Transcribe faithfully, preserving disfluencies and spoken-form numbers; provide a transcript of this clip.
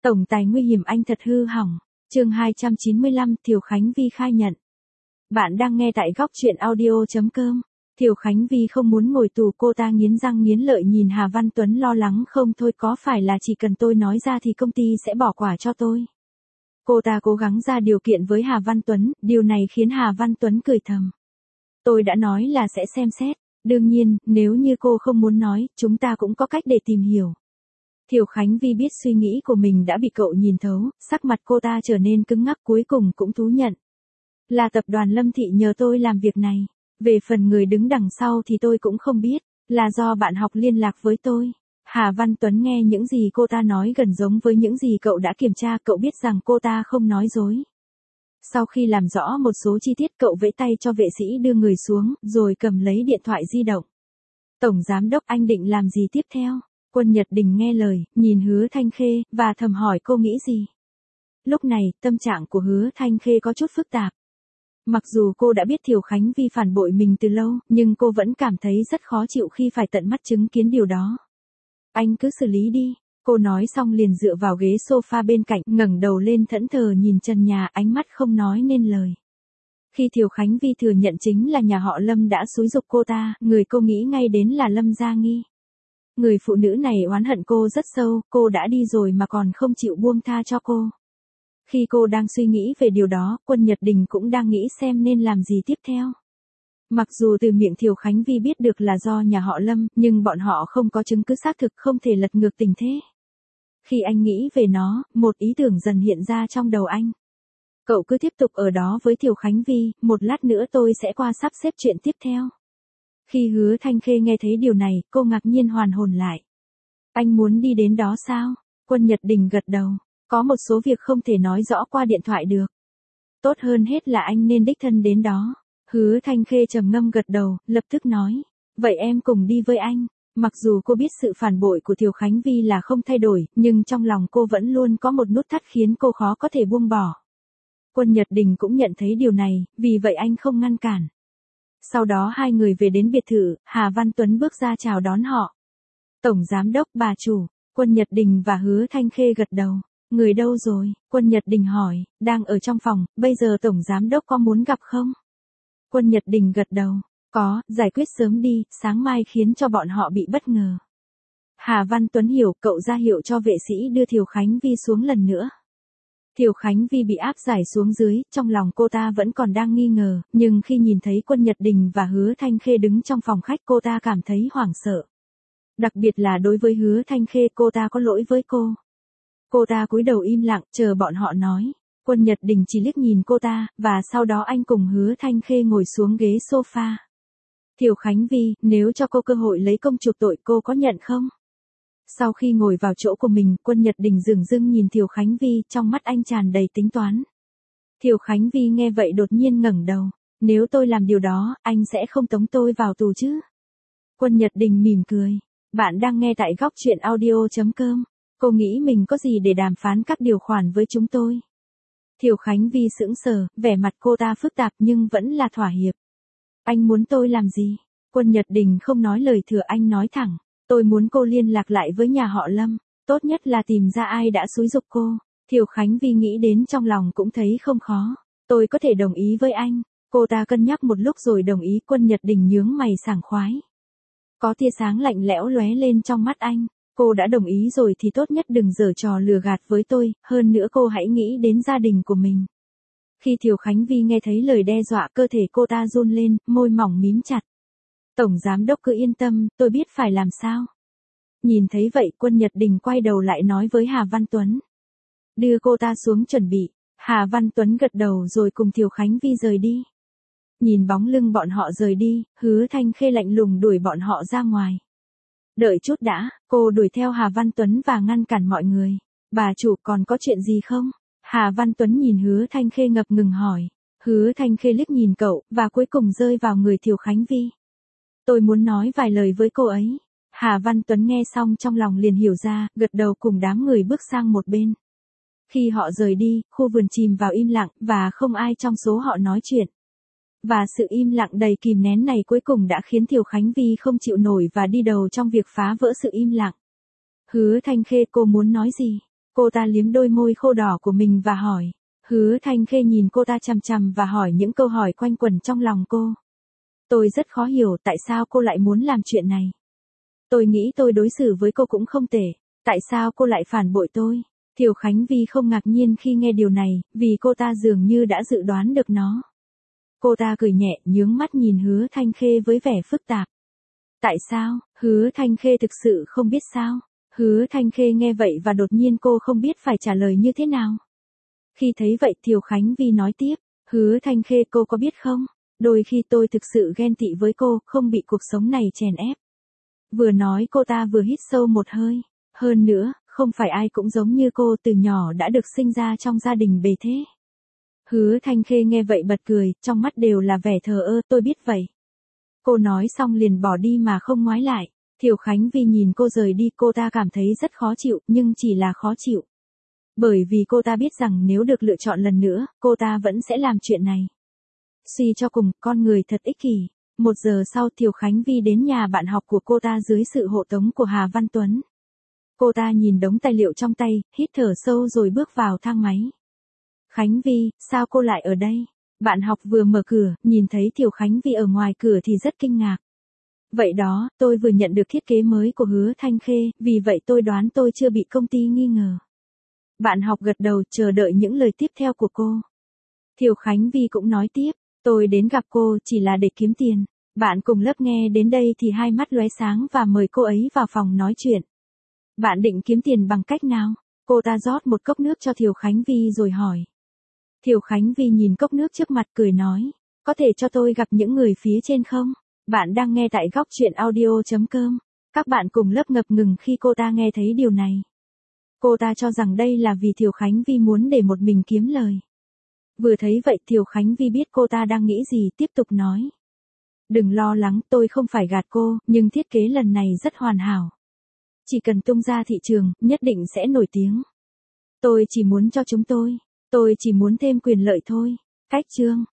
Tổng tài nguy hiểm anh thật hư hỏng. Chương hai trăm chín mươi lăm, Thiều Khánh Vi khai nhận. Bạn đang nghe tại góc truyện audio chấm com. Thiều Khánh Vi không muốn ngồi tù, cô ta nghiến răng nghiến lợi nhìn Hà Văn Tuấn lo lắng, không thôi, có phải là chỉ cần tôi nói ra thì công ty sẽ bỏ quả cho tôi. Cô ta cố gắng ra điều kiện với Hà Văn Tuấn, điều này khiến Hà Văn Tuấn cười thầm. Tôi đã nói là sẽ xem xét, đương nhiên, nếu như cô không muốn nói, chúng ta cũng có cách để tìm hiểu. Thiều Khánh Vi biết suy nghĩ của mình đã bị cậu nhìn thấu, sắc mặt cô ta trở nên cứng ngắc, cuối cùng cũng thú nhận. Là tập đoàn Lâm Thị nhờ tôi làm việc này. Về phần người đứng đằng sau thì tôi cũng không biết, là do bạn học liên lạc với tôi. Hà Văn Tuấn nghe những gì cô ta nói gần giống với những gì cậu đã kiểm tra, cậu biết rằng cô ta không nói dối. Sau khi làm rõ một số chi tiết, cậu vẫy tay cho vệ sĩ đưa người xuống, rồi cầm lấy điện thoại di động. Tổng giám đốc, anh định làm gì tiếp theo? Quân Nhật Đình nghe lời, nhìn Hứa Thanh Khê, và thầm hỏi cô nghĩ gì. Lúc này, tâm trạng của Hứa Thanh Khê có chút phức tạp. Mặc dù cô đã biết Thiều Khánh Vi phản bội mình từ lâu, nhưng cô vẫn cảm thấy rất khó chịu khi phải tận mắt chứng kiến điều đó. Anh cứ xử lý đi, cô nói xong liền dựa vào ghế sofa bên cạnh, ngẩng đầu lên thẫn thờ nhìn trần nhà, ánh mắt không nói nên lời. Khi Thiều Khánh Vi thừa nhận chính là nhà họ Lâm đã xúi giục cô ta, người cô nghĩ ngay đến là Lâm Gia Nghi. Người phụ nữ này oán hận cô rất sâu, cô đã đi rồi mà còn không chịu buông tha cho cô. Khi cô đang suy nghĩ về điều đó, Quân Nhật Đình cũng đang nghĩ xem nên làm gì tiếp theo. Mặc dù từ miệng Thiều Khánh Vi biết được là do nhà họ Lâm, nhưng bọn họ không có chứng cứ xác thực, không thể lật ngược tình thế. Khi anh nghĩ về nó, một ý tưởng dần hiện ra trong đầu anh. Cậu cứ tiếp tục ở đó với Thiều Khánh Vi, một lát nữa tôi sẽ qua sắp xếp chuyện tiếp theo. Khi Hứa Thanh Khê nghe thấy điều này, cô ngạc nhiên hoàn hồn lại. Anh muốn đi đến đó sao? Quân Nhật Đình gật đầu. Có một số việc không thể nói rõ qua điện thoại được. Tốt hơn hết là anh nên đích thân đến đó. Hứa Thanh Khê trầm ngâm gật đầu, lập tức nói. Vậy em cùng đi với anh. Mặc dù cô biết sự phản bội của Thiều Khánh Vi là không thay đổi, nhưng trong lòng cô vẫn luôn có một nút thắt khiến cô khó có thể buông bỏ. Quân Nhật Đình cũng nhận thấy điều này, vì vậy anh không ngăn cản. Sau đó hai người về đến biệt thự, Hà Văn Tuấn bước ra chào đón họ. Tổng giám đốc, bà chủ. Quân Nhật Đình và Hứa Thanh Khê gật đầu. Người đâu rồi? Quân Nhật Đình hỏi. Đang ở trong phòng, bây giờ tổng giám đốc có muốn gặp không? Quân Nhật Đình gật đầu. Có, giải quyết sớm đi, sáng mai khiến cho bọn họ bị bất ngờ. Hà Văn Tuấn hiểu, cậu ra hiệu cho vệ sĩ đưa Thiều Khánh Vi xuống lần nữa. Thiều Khánh Vi bị áp giải xuống dưới, trong lòng cô ta vẫn còn đang nghi ngờ, nhưng khi nhìn thấy Quân Nhật Đình và Hứa Thanh Khê đứng trong phòng khách, cô ta cảm thấy hoảng sợ. Đặc biệt là đối với Hứa Thanh Khê, cô ta có lỗi với cô. Cô ta cúi đầu im lặng, chờ bọn họ nói. Quân Nhật Đình chỉ liếc nhìn cô ta, và sau đó anh cùng Hứa Thanh Khê ngồi xuống ghế sofa. Thiều Khánh Vi, nếu cho cô cơ hội lấy công chuộc tội, cô có nhận không? Sau khi ngồi vào chỗ của mình, Quân Nhật Đình dửng dưng nhìn Thiều Khánh Vi, trong mắt anh tràn đầy tính toán. Thiều Khánh Vi nghe vậy đột nhiên ngẩng đầu. Nếu tôi làm điều đó, anh sẽ không tống tôi vào tù chứ? Quân Nhật Đình mỉm cười. Bạn đang nghe tại góc truyện audio chấm com. Cô nghĩ mình có gì để đàm phán các điều khoản với chúng tôi? Thiều Khánh Vi sững sờ, vẻ mặt cô ta phức tạp nhưng vẫn là thỏa hiệp. Anh muốn tôi làm gì? Quân Nhật Đình không nói lời thừa, anh nói thẳng. Tôi muốn cô liên lạc lại với nhà họ Lâm. Tốt nhất là tìm ra ai đã xúi giục cô. Thiều Khánh Vi nghĩ đến trong lòng cũng thấy không khó. Tôi có thể đồng ý với anh. Cô ta cân nhắc một lúc rồi đồng ý. Quân Nhật Đình nhướng mày sảng khoái. Có tia sáng lạnh lẽo lóe lên trong mắt anh. Cô đã đồng ý rồi thì tốt nhất đừng giở trò lừa gạt với tôi, hơn nữa cô hãy nghĩ đến gia đình của mình. Khi Thiều Khánh Vi nghe thấy lời đe dọa, cơ thể cô ta run lên, môi mỏng mím chặt. Tổng giám đốc cứ yên tâm, tôi biết phải làm sao. Nhìn thấy vậy, Quân Nhật Đình quay đầu lại nói với Hà Văn Tuấn. Đưa cô ta xuống chuẩn bị. Hà Văn Tuấn gật đầu rồi cùng Thiều Khánh Vi rời đi. Nhìn bóng lưng bọn họ rời đi, Hứa Thanh Khê lạnh lùng đuổi bọn họ ra ngoài. Đợi chút đã, cô đuổi theo Hà Văn Tuấn và ngăn cản mọi người. Bà chủ, còn có chuyện gì không? Hà Văn Tuấn nhìn Hứa Thanh Khê ngập ngừng hỏi. Hứa Thanh Khê liếc nhìn cậu, và cuối cùng rơi vào người Thiều Khánh Vi. Tôi muốn nói vài lời với cô ấy. Hà Văn Tuấn nghe xong trong lòng liền hiểu ra, gật đầu cùng đám người bước sang một bên. Khi họ rời đi, khu vườn chìm vào im lặng, và không ai trong số họ nói chuyện. Và sự im lặng đầy kìm nén này cuối cùng đã khiến Thiều Khánh Vi không chịu nổi và đi đầu trong việc phá vỡ sự im lặng. Hứa Thanh Khê, cô muốn nói gì? Cô ta liếm đôi môi khô đỏ của mình và hỏi. Hứa Thanh Khê nhìn cô ta chằm chằm và hỏi những câu hỏi quanh quẩn trong lòng cô. Tôi rất khó hiểu tại sao cô lại muốn làm chuyện này. Tôi nghĩ tôi đối xử với cô cũng không tệ. Tại sao cô lại phản bội tôi? Thiều Khánh Vi không ngạc nhiên khi nghe điều này, vì cô ta dường như đã dự đoán được nó. Cô ta cười nhẹ, nhướng mắt nhìn Hứa Thanh Khê với vẻ phức tạp. Tại sao? Hứa Thanh Khê thực sự không biết sao? Hứa Thanh Khê nghe vậy và đột nhiên cô không biết phải trả lời như thế nào. Khi thấy vậy Thiều Khánh Vi nói tiếp, Hứa Thanh Khê cô có biết không? Đôi khi tôi thực sự ghen tị với cô, không bị cuộc sống này chèn ép. Vừa nói cô ta vừa hít sâu một hơi. Hơn nữa, không phải ai cũng giống như cô từ nhỏ đã được sinh ra trong gia đình bề thế. Hứa Thanh Khê nghe vậy bật cười, trong mắt đều là vẻ thờ ơ, tôi biết vậy. Cô nói xong liền bỏ đi mà không ngoái lại. Thiều Khánh Vi nhìn cô rời đi, cô ta cảm thấy rất khó chịu, nhưng chỉ là khó chịu. Bởi vì cô ta biết rằng nếu được lựa chọn lần nữa, cô ta vẫn sẽ làm chuyện này. Suy cho cùng, con người thật ích kỷ. Một giờ sau Thiều Khánh Vi đến nhà bạn học của cô ta dưới sự hộ tống của Hà Văn Tuấn. Cô ta nhìn đống tài liệu trong tay, hít thở sâu rồi bước vào thang máy. Khánh Vi, sao cô lại ở đây? Bạn học vừa mở cửa, nhìn thấy Thiều Khánh Vi ở ngoài cửa thì rất kinh ngạc. Vậy đó, tôi vừa nhận được thiết kế mới của Hứa Thanh Khê, vì vậy tôi đoán tôi chưa bị công ty nghi ngờ. Bạn học gật đầu chờ đợi những lời tiếp theo của cô. Thiều Khánh Vi cũng nói tiếp, tôi đến gặp cô chỉ là để kiếm tiền. Bạn cùng lớp nghe đến đây thì hai mắt lóe sáng và mời cô ấy vào phòng nói chuyện. Bạn định kiếm tiền bằng cách nào? Cô ta rót một cốc nước cho Thiều Khánh Vi rồi hỏi. Thiều Khánh Vi nhìn cốc nước trước mặt cười nói, có thể cho tôi gặp những người phía trên không? Bạn đang nghe tại góc truyện audio chấm com. Các bạn cùng lớp ngập ngừng khi cô ta nghe thấy điều này. Cô ta cho rằng đây là vì Thiều Khánh Vi muốn để một mình kiếm lời. Vừa thấy vậy Thiều Khánh Vi biết cô ta đang nghĩ gì, tiếp tục nói. Đừng lo lắng, tôi không phải gạt cô, nhưng thiết kế lần này rất hoàn hảo. Chỉ cần tung ra thị trường, nhất định sẽ nổi tiếng. Tôi chỉ muốn cho chúng tôi. Tôi chỉ muốn thêm quyền lợi thôi. Cách chương.